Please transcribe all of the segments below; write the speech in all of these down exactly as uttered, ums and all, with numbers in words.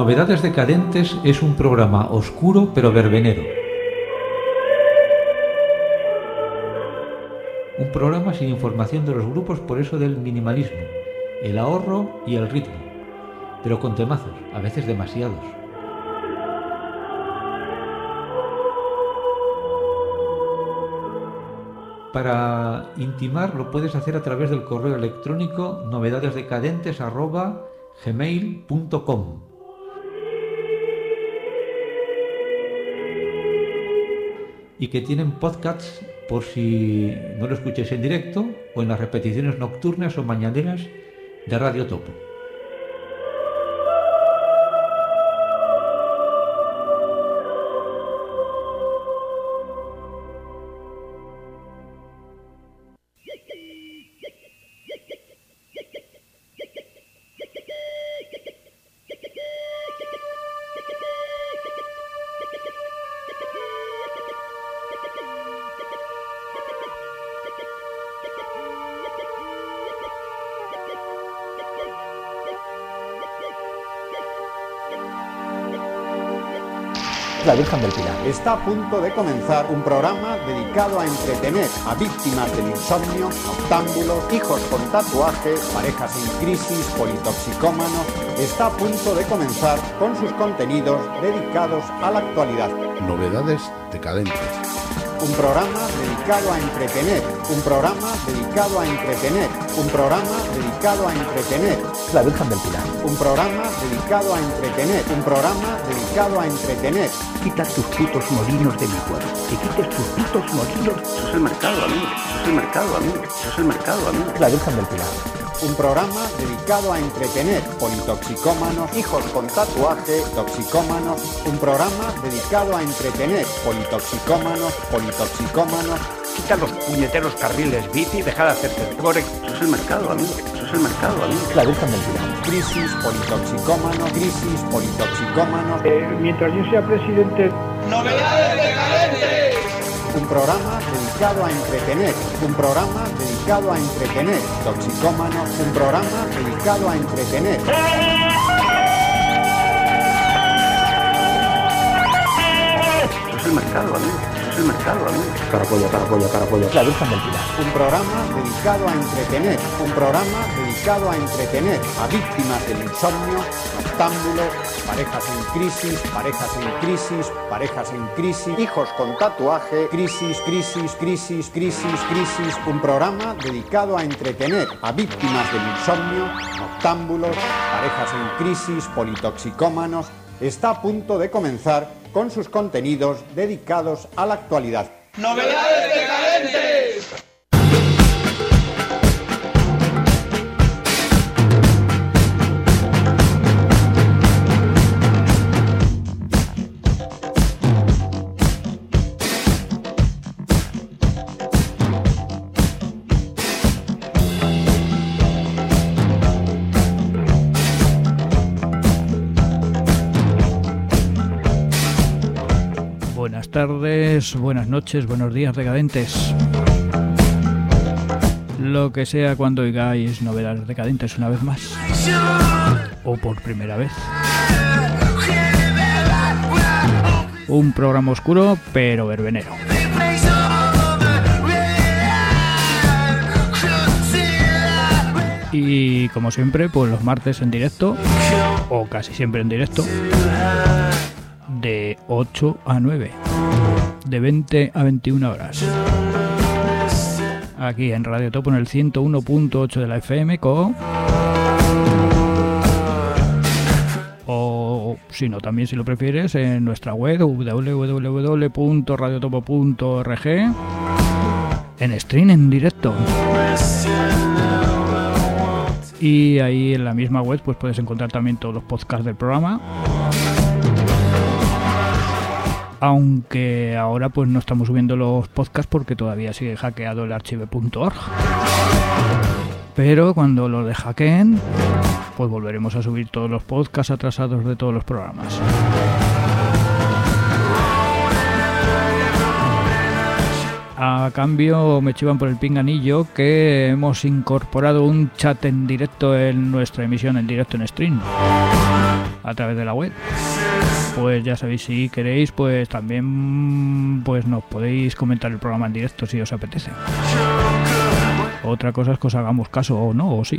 Novedades Decadentes es un programa oscuro pero verbenero. Un programa sin información de los grupos, por eso del minimalismo, el ahorro y el ritmo, pero con temazos, a veces demasiados. Para intimar lo puedes hacer a través del correo electrónico novedadesdecadentes arroba gmail punto com. Y que tienen podcasts por si no lo escuchéis en directo o en las repeticiones nocturnas o mañaneras de Radio Topo. La Virgen del Pilar. Está a punto de comenzar un programa dedicado a entretener a víctimas del insomnio, noctámbulos, hijos con tatuaje, parejas en crisis, politoxicómanos. Está a punto de comenzar con sus contenidos dedicados a la actualidad. Novedades Decadentes. Un programa dedicado a entretener, un programa dedicado a entretener, un programa dedicado a entretener. La Virgen del Pilar. Un programa dedicado a entretener, un programa dedicado a entretener. Quita tus putos molinos de mi cuerpo, que quites tus putos molinos. Eso es el mercado, amigo, eso es el mercado, amigo, eso es el mercado, amigo. La Virgen del Pilar. Un programa dedicado a entretener politoxicómanos, hijos con tatuaje, toxicómanos. Un programa dedicado a entretener politoxicómanos, politoxicómanos. Quita los puñeteros carriles bici y deja de hacerte el core. Eso es el mercado, amigo, eso es el mercado, amigo. La Virgen del Pilar. Crisis, politoxicómanos, crisis, politoxicómanos. Eh, mientras yo sea presidente... ¡Novedades Decadentes! Un programa dedicado a entretener, un programa dedicado a entretener, toxicómanos, un programa dedicado a entretener. Eso es el mercado, amigo, eso es el mercado, amigo. Carapolla, carapolla, carapolla. La Virgen del Pilar. Un programa dedicado a entretener, un programa dedicado a entretener a víctimas del insomnio, noctámbulos, parejas en crisis, parejas en crisis, parejas en crisis, hijos con tatuaje, crisis, crisis, crisis, crisis, crisis. Un programa dedicado a entretener a víctimas del insomnio, noctámbulos, parejas en crisis, politoxicómanos. Está a punto de comenzar con sus contenidos dedicados a la actualidad. ¡Novedades Decadentes! Buenas tardes, buenas noches, buenos días, decadentes. Lo que sea cuando oigáis Novedades Decadentes una vez más. O por primera vez. Un programa oscuro, pero verbenero. Y como siempre, pues los martes en directo, o casi siempre en directo, de ocho a nueve, de veinte a veintiuna horas, aquí en Radio Topo en el ciento uno punto ocho de la F M Co, o si no, también si lo prefieres en nuestra web w w w punto radio topo punto org, en stream en directo. Y ahí en la misma web pues puedes encontrar también todos los podcasts del programa. Aunque ahora pues no estamos subiendo los podcasts porque todavía sigue hackeado el archive punto org. Pero cuando lo deshackeen, pues volveremos a subir todos los podcasts atrasados de todos los programas. A cambio me chivan por el pinganillo que hemos incorporado un chat en directo en nuestra emisión en directo en stream. a través de la web. Pues ya sabéis, si queréis, pues también pues nos podéis comentar el programa en directo si os apetece. Otra cosa es que os hagamos caso o no, o sí.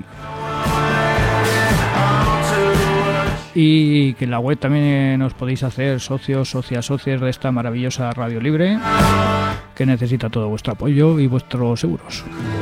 Y que en la web también os podéis hacer socios, socias, socios de esta maravillosa radio libre que necesita todo vuestro apoyo y vuestros euros.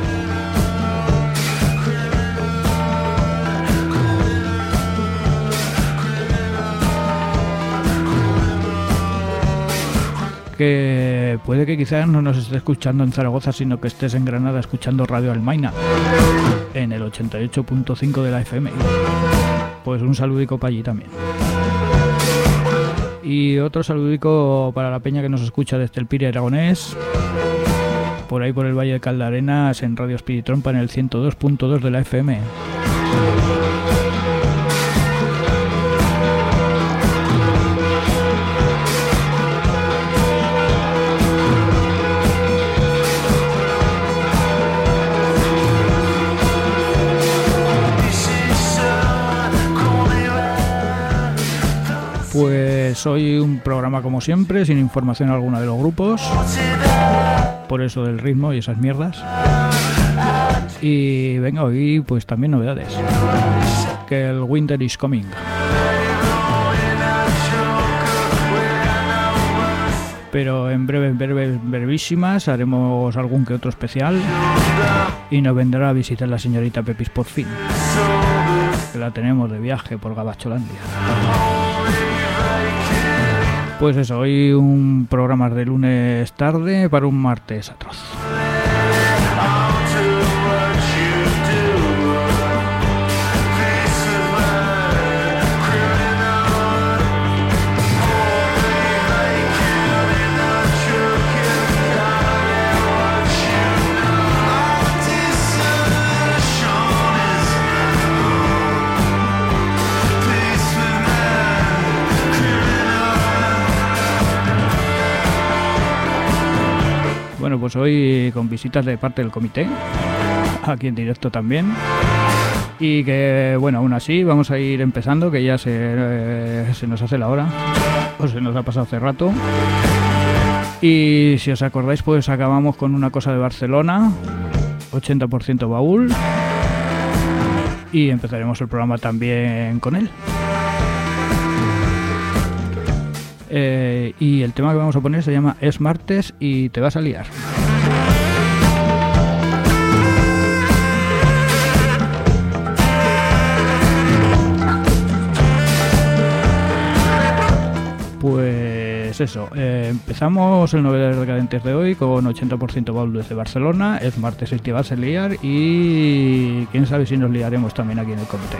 Que puede que quizás no nos estés escuchando en Zaragoza, sino que estés en Granada escuchando Radio Almaina en el ochenta y ocho punto cinco de la F M. Pues un saludico para allí también. Y otro saludico para la peña que nos escucha desde el Piri Aragonés, por ahí por el Valle de Caldarenas, en Radio Espiritrompa en el ciento dos punto dos de la F M. Pues hoy un programa como siempre, sin información alguna de los grupos, por eso del ritmo y esas mierdas. Y venga, hoy pues también novedades, que el Winter is Coming. Pero en breves, breves, brevísimas haremos algún que otro especial y nos vendrá a visitar la señorita Pepis por fin, que la tenemos de viaje por Gabacholandia. Pues eso, hoy un programa de lunes tarde para un martes atroz. Bueno, pues hoy con visitas de parte del comité, aquí en directo también. Y que, bueno, aún así vamos a ir empezando, que ya se, eh, se nos hace la hora, o se nos ha pasado hace rato. Y si os acordáis, pues acabamos con una cosa de Barcelona, ochenta por ciento baúl. Y empezaremos el programa también con él. Eh, y el tema que vamos a poner se llama Es martes y te vas a liar. Pues eso, eh, empezamos el Novedades Decadentes de hoy con ochenta por ciento baúl desde Barcelona. Es martes y te vas a liar, y quién sabe si nos liaremos también aquí en el comité.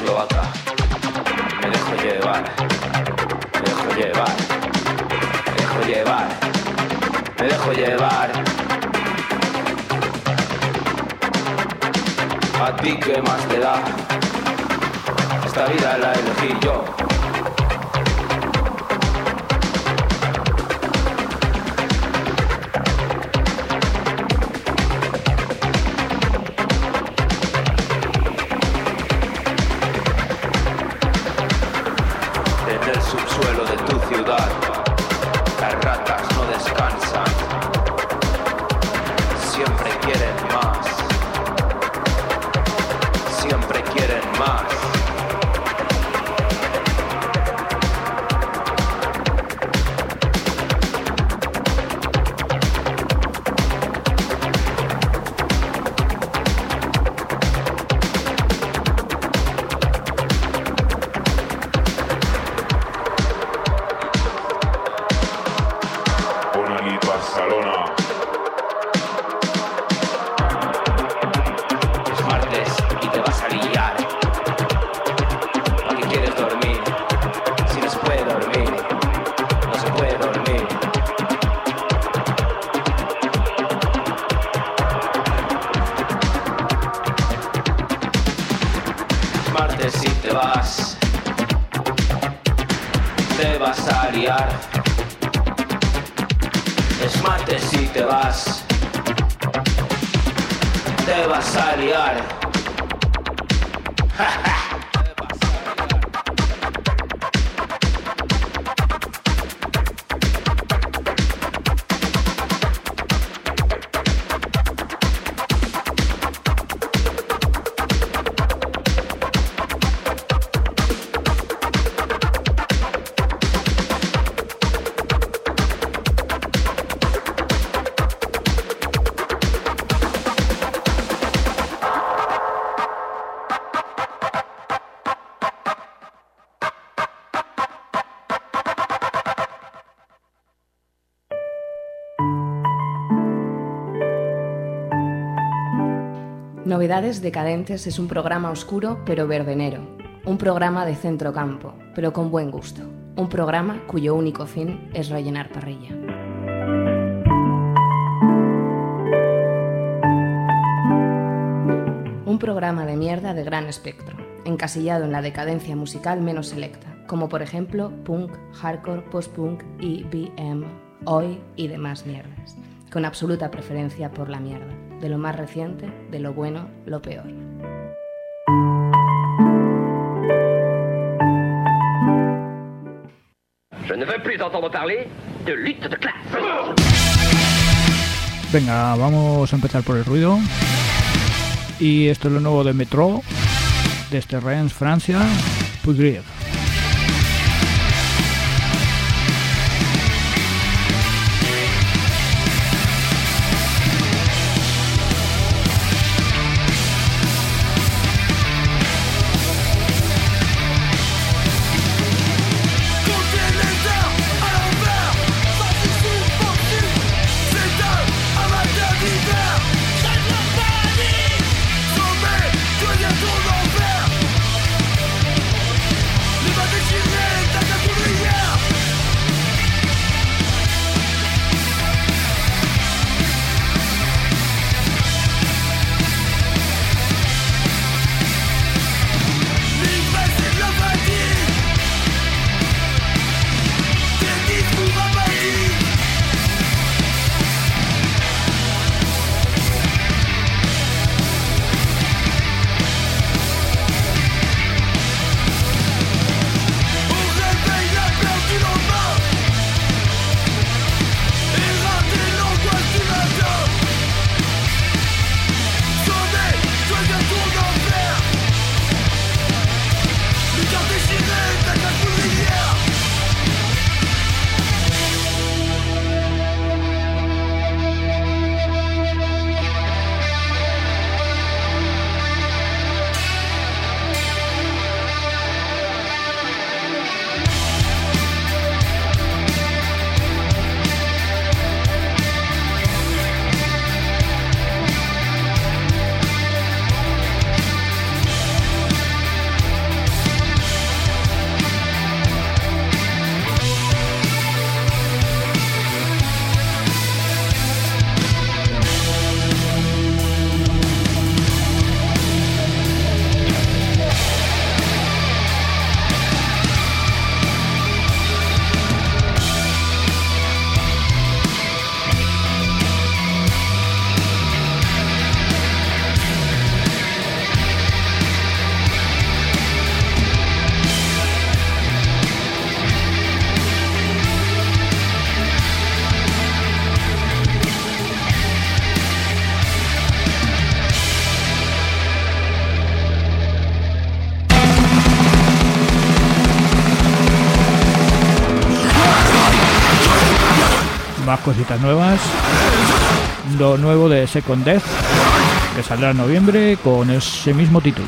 checoslovaca. Me dejo llevar, me dejo llevar, me dejo llevar, me dejo llevar. ¿A ti qué más te da? Esta vida la elegí yo. Subsuelo de tu ciudad, las ratas no descansan, siempre quieren más, siempre quieren más. Si te vas, te vas a liar. Es martes si te vas, te vas a liar. Ja, ja. Novedades Decadentes es un programa oscuro pero verbenero, un programa de centrocampo, pero con buen gusto, un programa cuyo único fin es rellenar parrilla. Un programa de mierda de gran espectro, encasillado en la decadencia musical menos selecta, como por ejemplo punk, hardcore, post-punk, E B M, Oi y demás mierdas, con absoluta preferencia por la mierda, de lo más reciente, de lo bueno, lo peor. Je ne veux plus entendre parler de lutte de clase. Venga, vamos a empezar por el ruido. Y esto es lo nuevo de Metro, desde Rennes, Francia, Poudrière. Sommet, deviens ton enfer. más cositas nuevas. Lo nuevo de Second Death, que saldrá en noviembre con ese mismo título.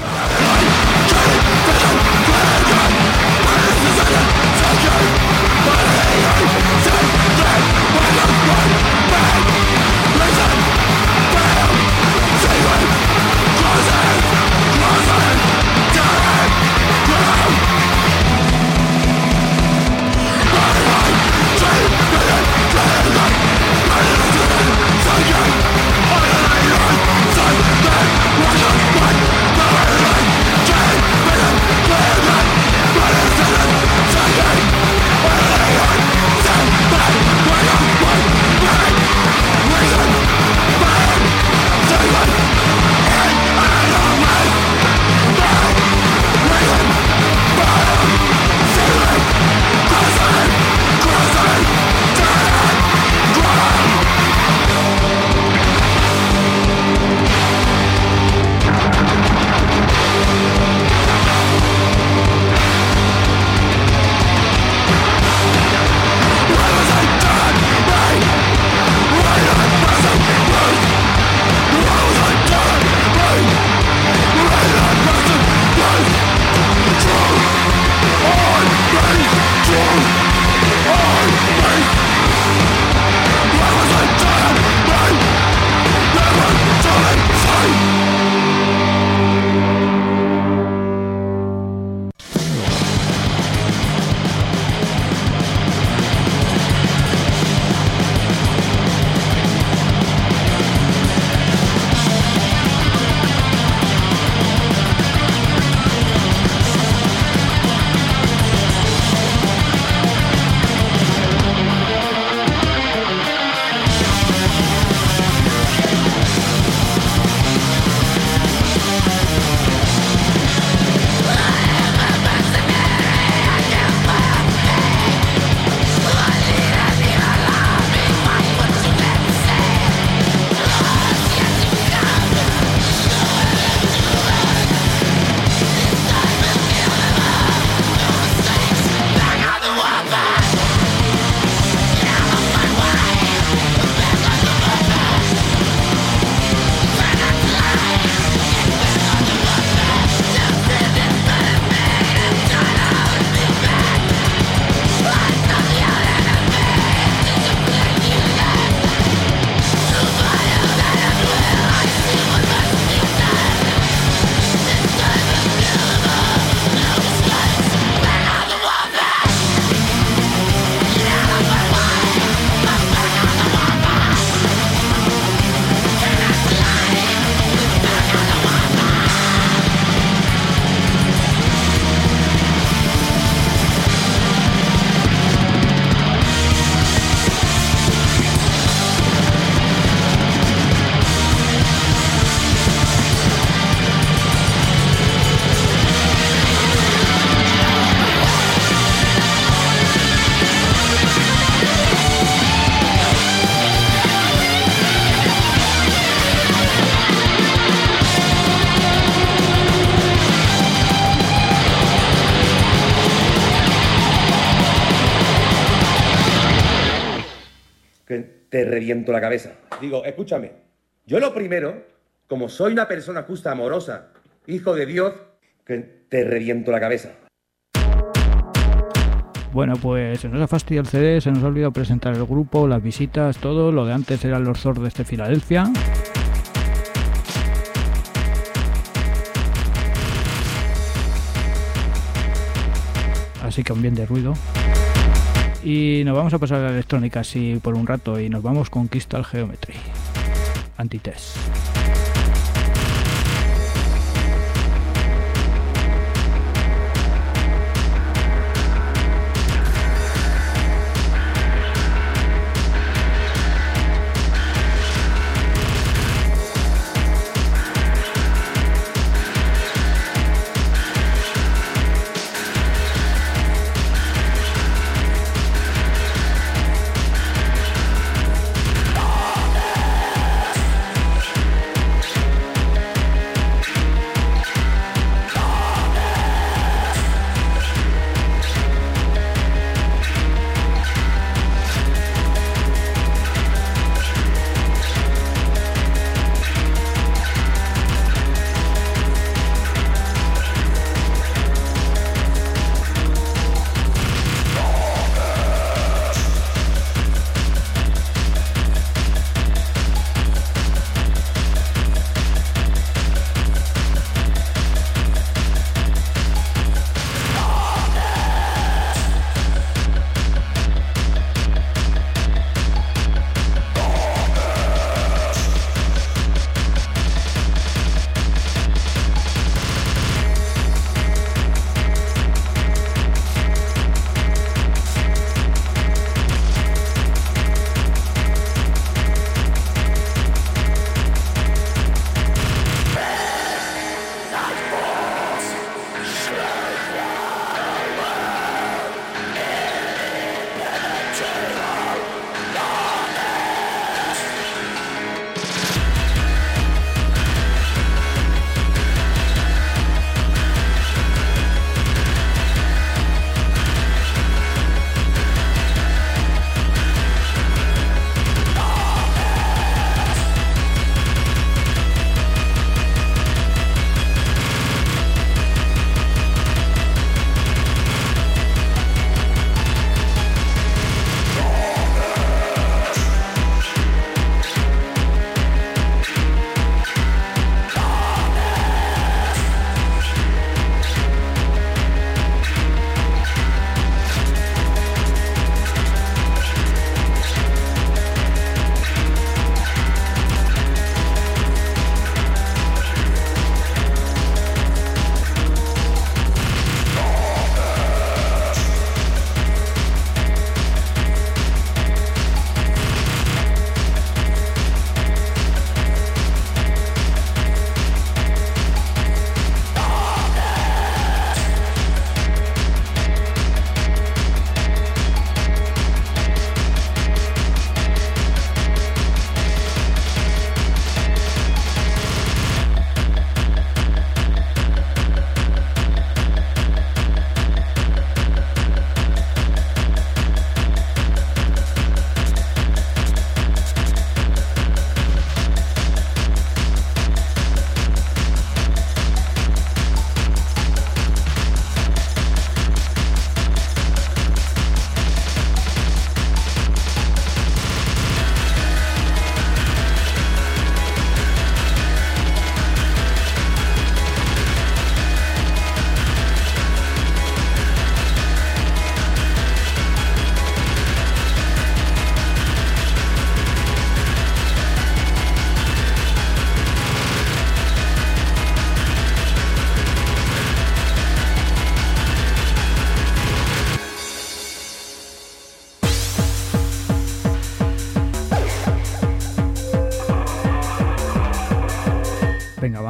te reviento la cabeza. Digo, escúchame, yo lo primero, como soy una persona justa, amorosa, hijo de Dios, que te reviento la cabeza. Bueno, pues se nos ha fastidiado el C D, se nos ha olvidado presentar el grupo, las visitas, todo. Lo de antes eran los Zords de Filadelfia. Así que un bien de ruido. Y nos vamos a pasar a la electrónica así por un rato y nos vamos con Crystal Geometry. Antitest.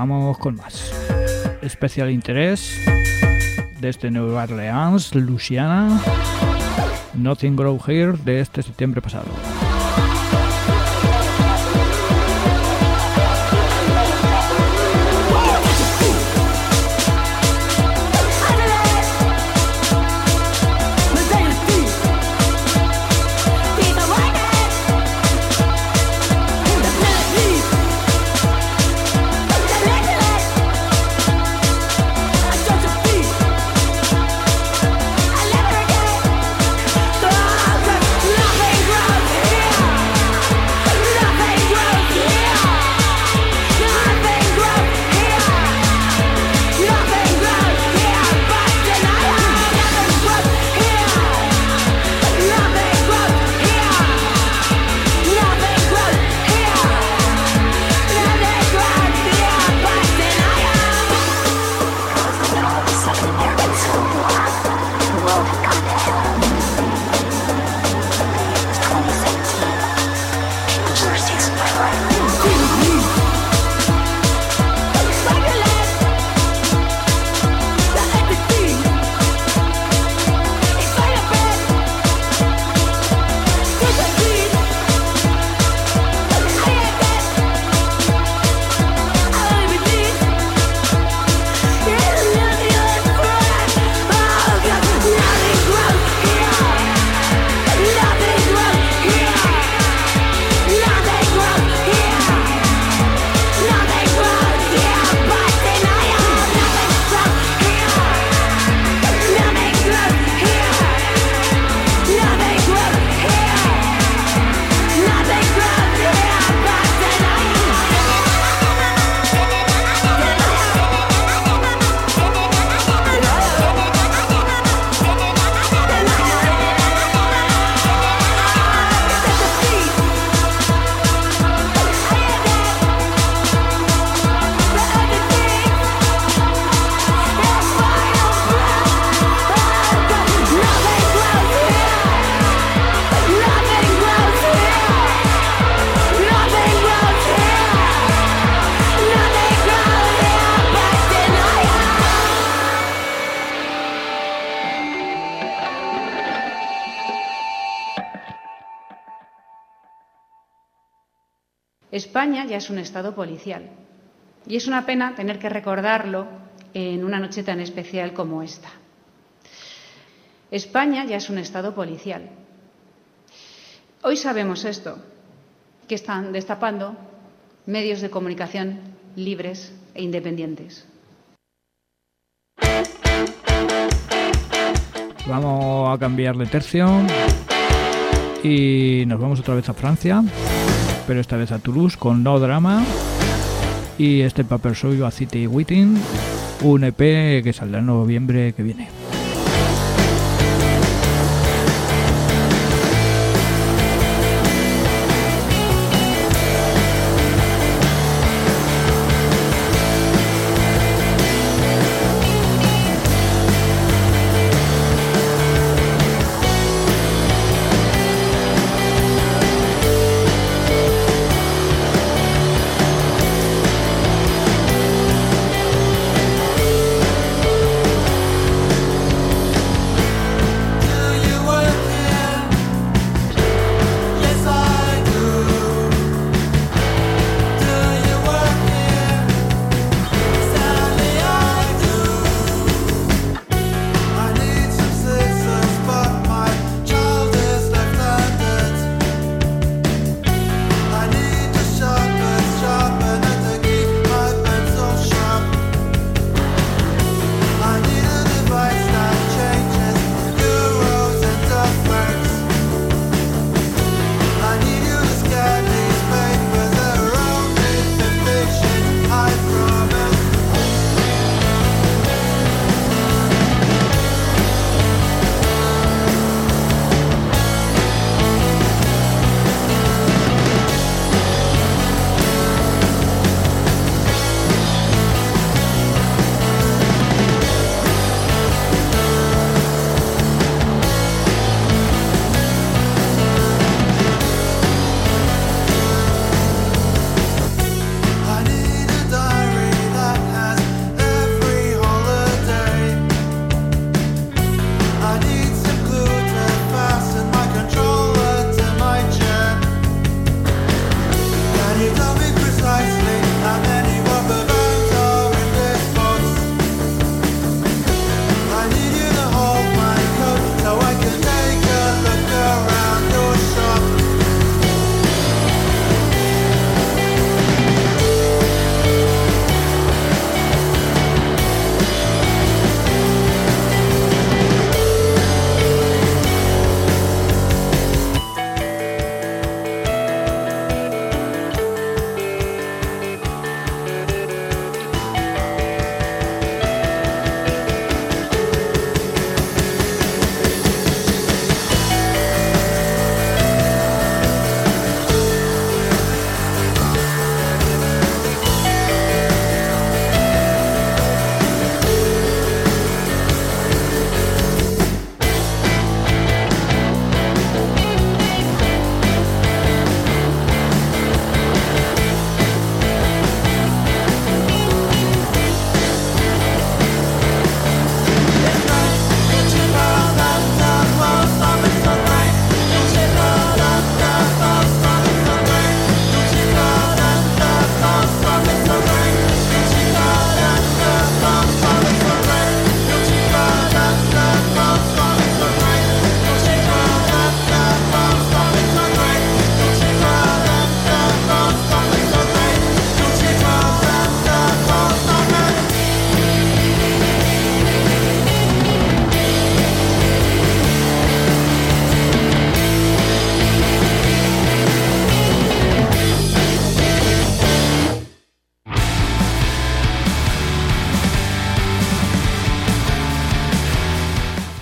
vamos con más. Especial interés desde Nueva Orleans, Luisiana. Nothing Grow Here de este septiembre pasado. España ya es un Estado policial y es una pena tener que recordarlo en una noche tan especial como esta. España ya es un Estado policial. Hoy sabemos esto, que están destapando medios de comunicación libres e independientes. Vamos a cambiar de tercio y nos vamos otra vez a Francia, pero esta vez a Toulouse con No Drama y este Paper Show a City Waiting, un E P que saldrá en noviembre que viene.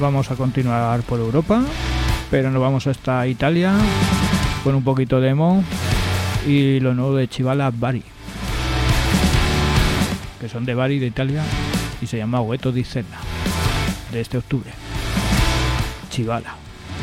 vamos a continuar por Europa, pero nos vamos hasta Italia con un poquito de emo y lo nuevo de Chivala Bari, que son de Bari, de Italia, y se llama Hueto di Cena, de este octubre. Chivala.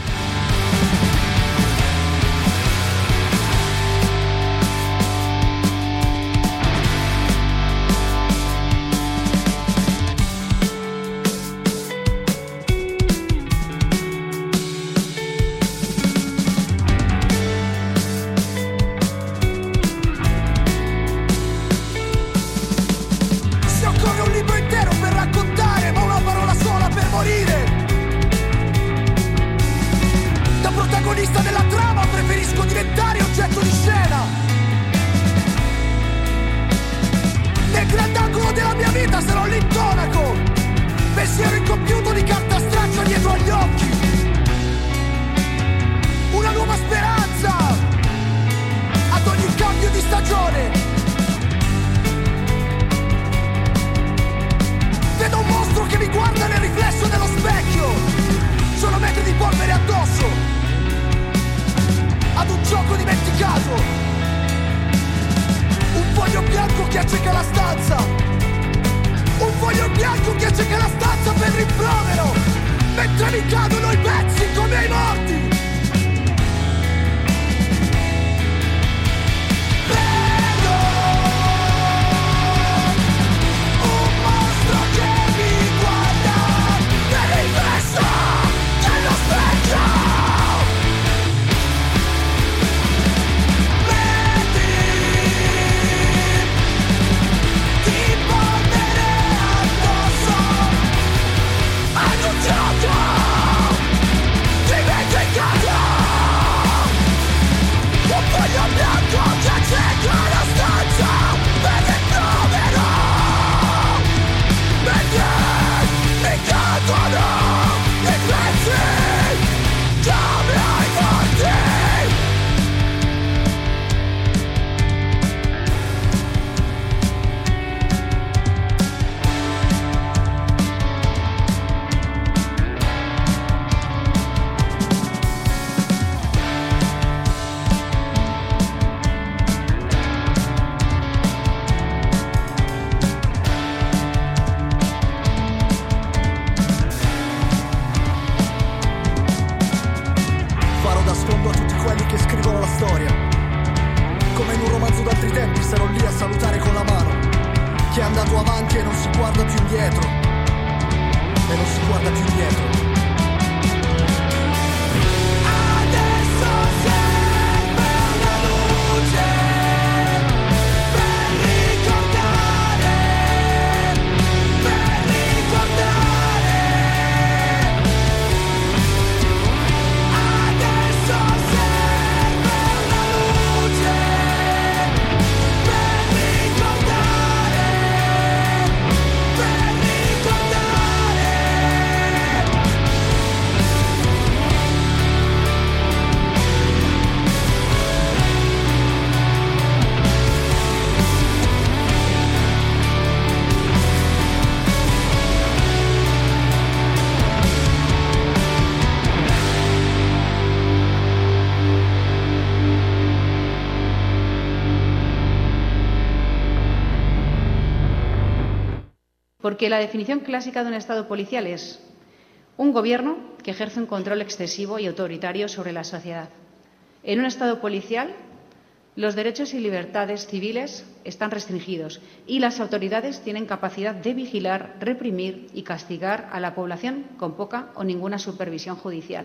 Porque la definición clásica de un Estado policial es un gobierno que ejerce un control excesivo y autoritario sobre la sociedad. En un Estado policial, los derechos y libertades civiles están restringidos y las autoridades tienen capacidad de vigilar, reprimir y castigar a la población con poca o ninguna supervisión judicial.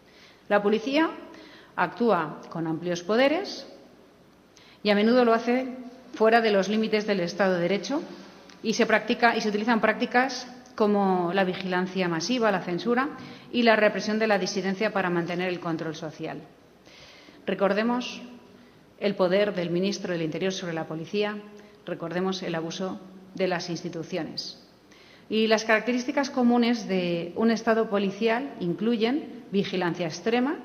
La policía actúa con amplios poderes y a menudo lo hace fuera de los límites del Estado de Derecho y se practica y se utilizan prácticas como la vigilancia masiva, la censura y la represión de la disidencia para mantener el control social. Recordemos el poder del ministro del Interior sobre la policía, recordemos el abuso de las instituciones. Y las características comunes de un Estado policial incluyen vigilancia extrema,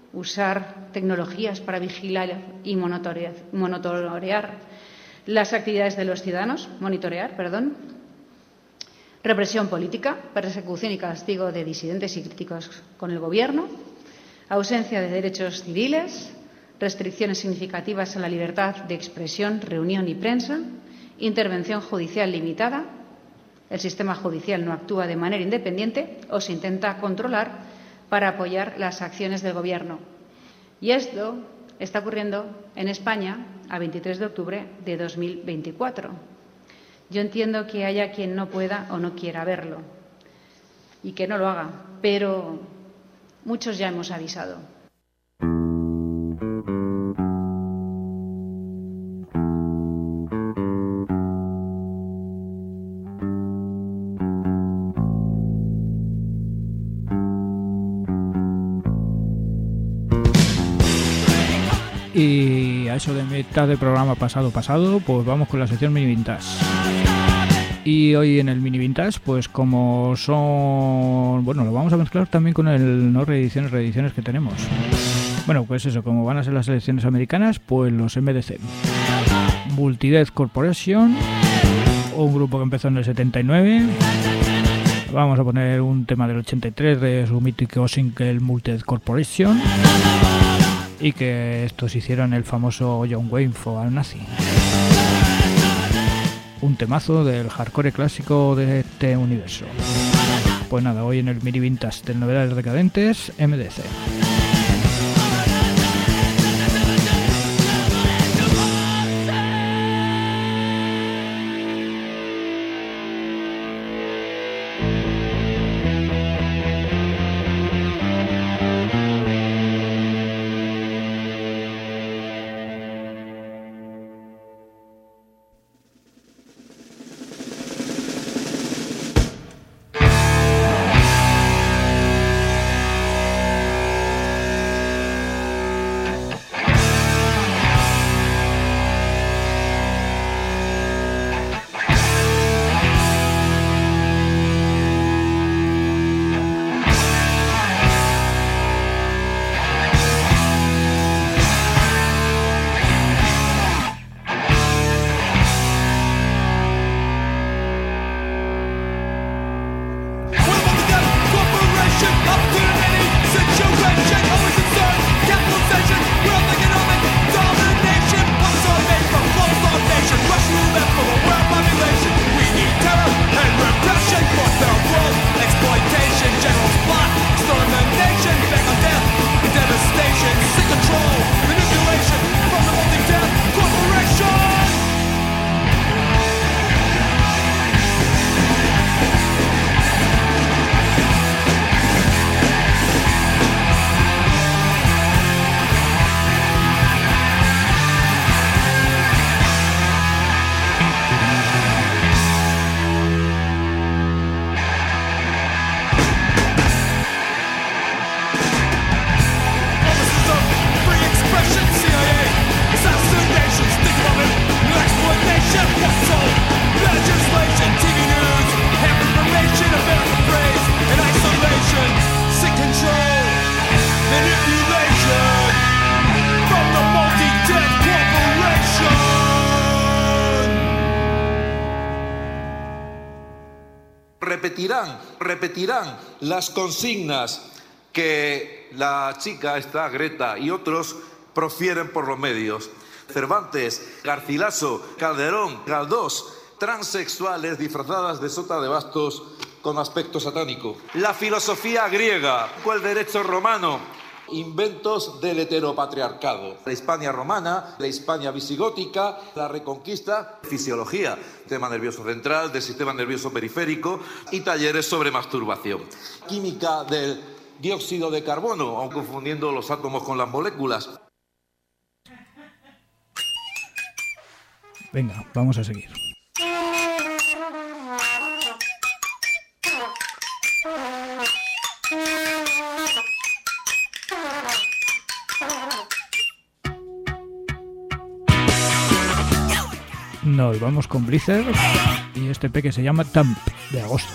usar tecnologías para vigilar y monitorear, monitorear las actividades de los ciudadanos, monitorear, perdón, Represión política, persecución y castigo de disidentes y críticos con el Gobierno, ausencia de derechos civiles, restricciones significativas a la libertad de expresión, reunión y prensa, intervención judicial limitada, el sistema judicial no actúa de manera independiente o se intenta controlar para apoyar las acciones del Gobierno. Y esto está ocurriendo en España a veintitrés de octubre de dos mil veinticuatro. Yo entiendo que haya quien no pueda o no quiera verlo y que no lo haga, pero muchos ya hemos avisado. Y a eso de mitad del programa pasado pasado, pues vamos con la sección Mini Vintage. Y hoy en el Mini Vintage, pues como son... Bueno, lo vamos a mezclar también con el no reediciones, reediciones que tenemos. Bueno, pues eso, como van a ser las elecciones americanas, pues los M D C. Multideath Corporation, un grupo que empezó en el setenta y nueve. Vamos a poner un tema del ochenta y tres de su mítico single Multideath Corporation. Y que estos hicieron el famoso John Wayne for al Nazi. Un temazo del hardcore clásico de este universo. Pues nada, hoy en el Mini Vintage de Novedades Decadentes, M D C. repetirán, repetirán las consignas que la chica esta, Greta, y otros profieren por los medios. Cervantes, Garcilaso, Calderón, Galdós, transexuales disfrazadas de sota de bastos con aspecto satánico. La filosofía griega, el derecho romano, inventos del heteropatriarcado. La Hispania romana, la Hispania visigótica, la reconquista, fisiología, sistema nervioso central, del sistema nervioso periférico y talleres sobre masturbación. Química del dióxido de carbono, aun confundiendo los átomos con las moléculas. Venga, vamos a seguir. Nos vamos con Blizzard y este P que se llama Tamp, de agosto.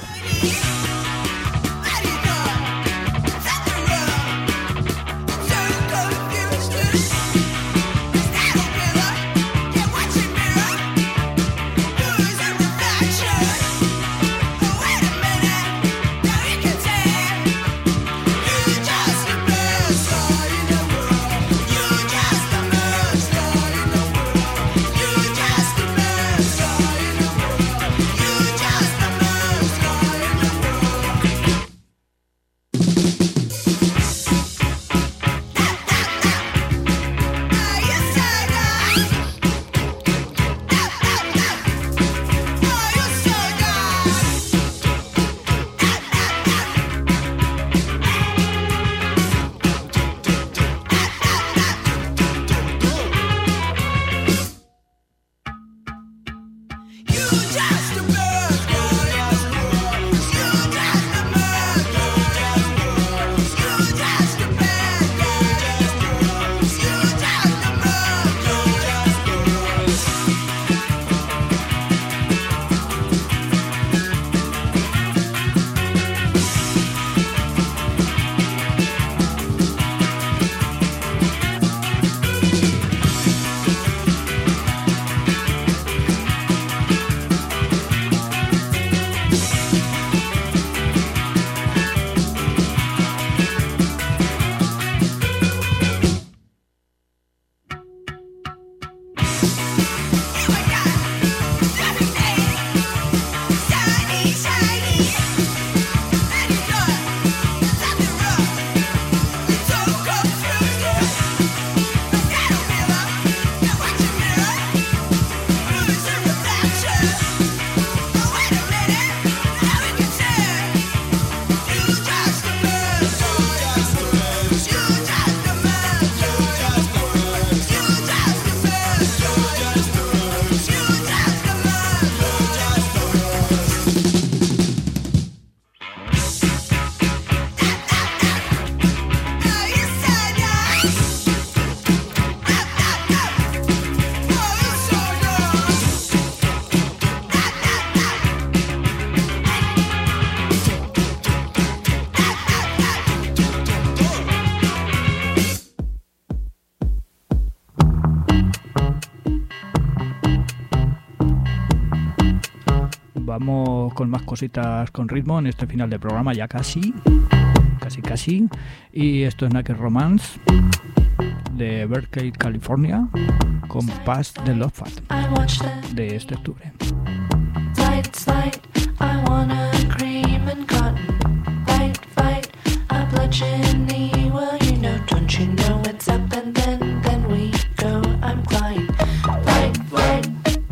con más cositas con ritmo en este final de programa, ya casi, casi casi. Y esto es Naked Romance de Berkeley, California, con Past the Love Fat de este octubre. Slide, slide, I wanna cream and cotton. Fight, fight, a bludgeon well, you know, don't you know it's up and then, then we go, I'm flying. Flight, flight.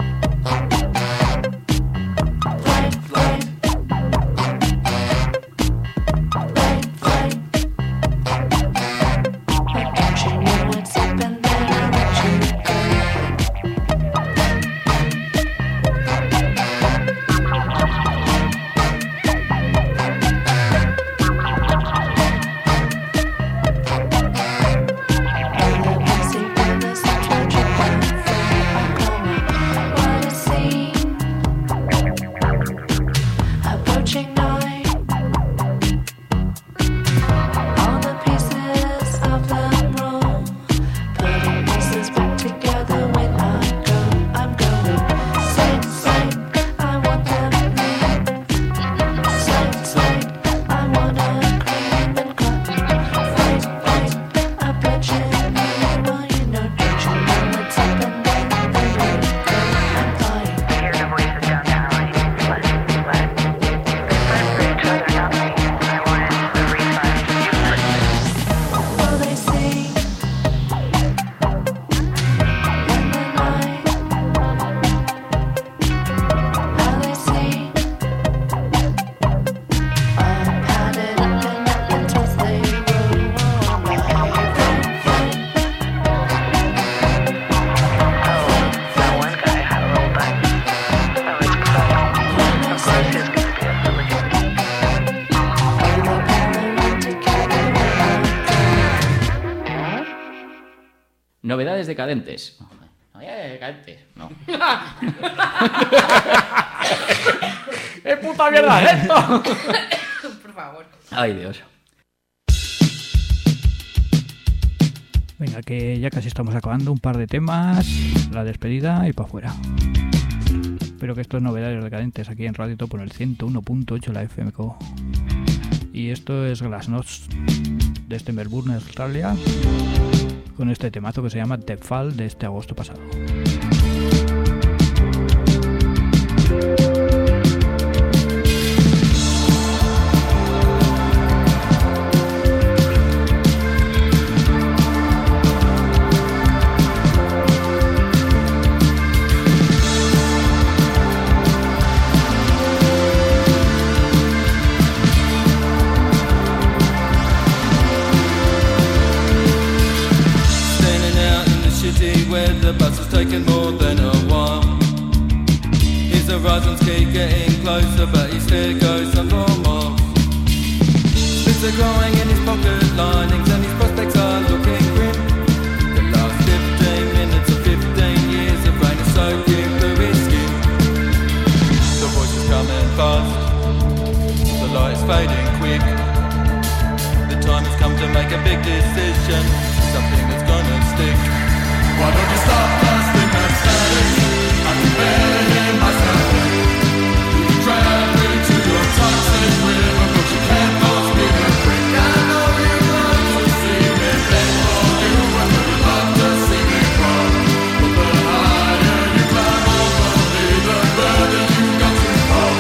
Flight, flight. Flight, flight. But don't you know it's up and then I let you go. Novedades decadentes. Novedades decadentes, no. ¡Qué puta mierda es esto! Por favor. Ay, Dios. Venga, que ya casi estamos acabando. Un par de temas, la despedida y para afuera. Espero que esto es Novedades decadentes aquí en Radio Topo en el ciento uno punto ocho la F M C. Y esto es Glasnost desde Melbourne, Australia, con este temazo que se llama The Fall de este agosto pasado. Where the bus has taken more than a while. His horizons keep getting closer, but he still goes some more miles. Spits are growing in his pocket linings, and his prospects are looking grim. The last fifteen minutes of fifteen years of rain is soaking through his skin. The voice is coming fast, the light is fading quick. The time has come to make a big decision, something that's gonna stick. Why don't you stop lasting that status? I can bear hear myself. You can drown into your toxic river, but you can't force me to drink. I know you love to see me bend for you, and you love to see me crawl. But the higher you climb over me, the further you got to fall.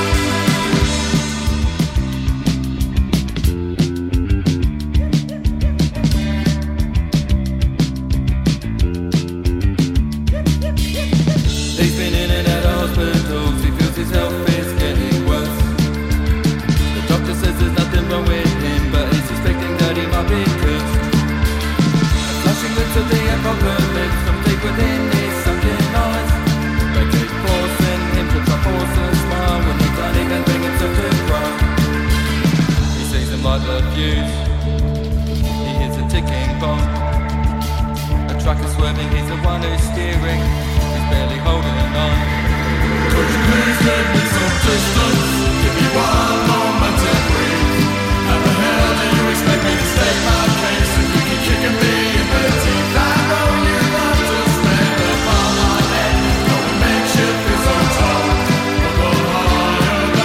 He's been in and out of hospitals, he feels his health is getting worse. The doctor says there's nothing wrong with him, but he's suspecting that he might be cursed. A flashing glimpse of the apocalypse from deep within his sunken eyes. They keep forcing him to try force a smile when they can't even bring himself to cry. He sees them like the fuse, he hears a ticking bomb. A truck is swerving, he's the one who's steering, barely holding on. Could you please give me some distance? Give me one moment to breathe. How the hell do you expect me to state my case if you keep kicking me in the teeth? I know you love to stand upon my head, though it makes you feel so tall. But the higher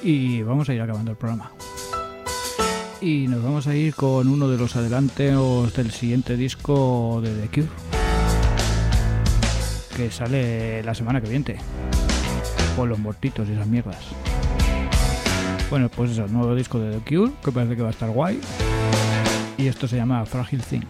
Y vamos a ir acabando el programa. Y nos vamos a ir con uno de los adelantos del siguiente disco de The Cure, que sale la semana que viene, con los muertitos y esas mierdas. Bueno, pues eso, nuevo disco de The Cure, que parece que va a estar guay. Y esto se llama Fragile Thing.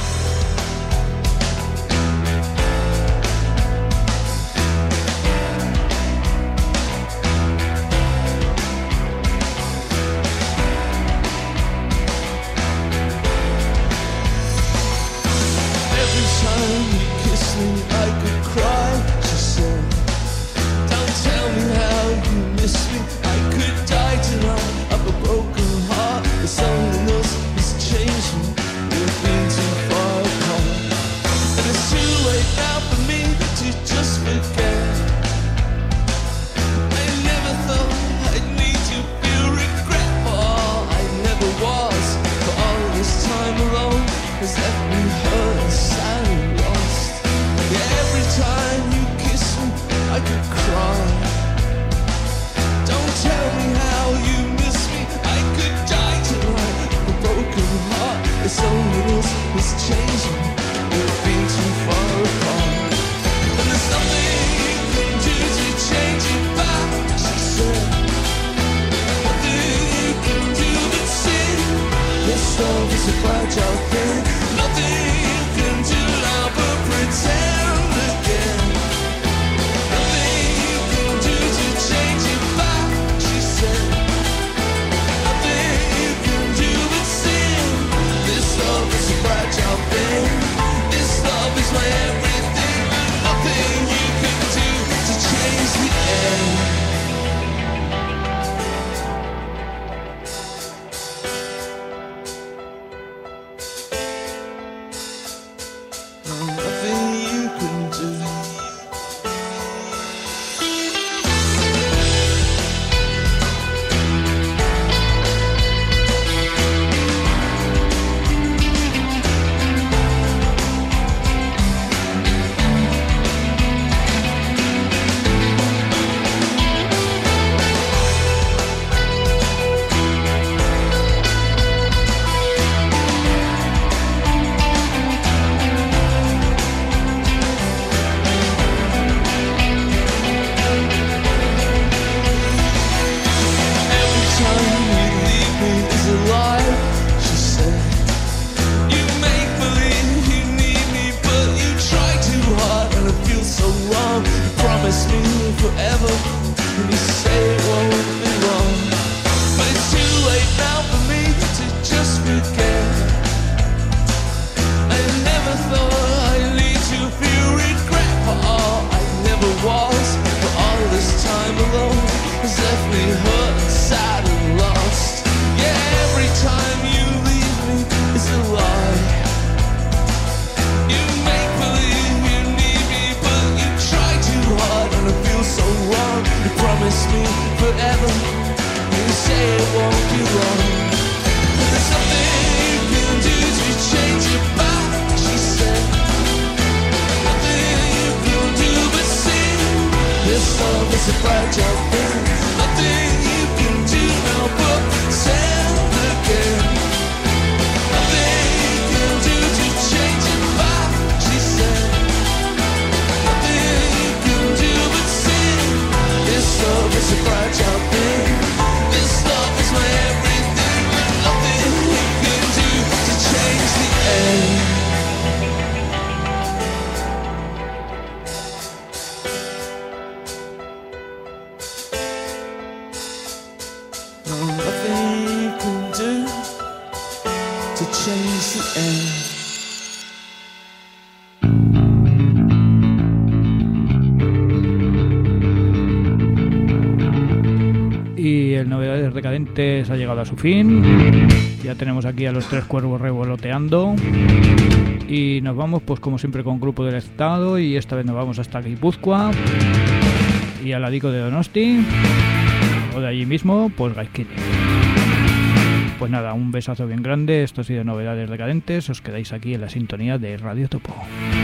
Y el Novedades Decadentes ha llegado a su fin. Ya tenemos aquí a los tres cuervos revoloteando. Y nos vamos, pues como siempre, con Grupo del Estado. Y esta vez nos vamos hasta Guipúzcoa y al Ladico de Donosti. O de allí mismo, pues Gaizkide. Pues nada, un besazo bien grande. Esto ha sido Novedades Decadentes. Os quedáis aquí en la sintonía de Radio Topo.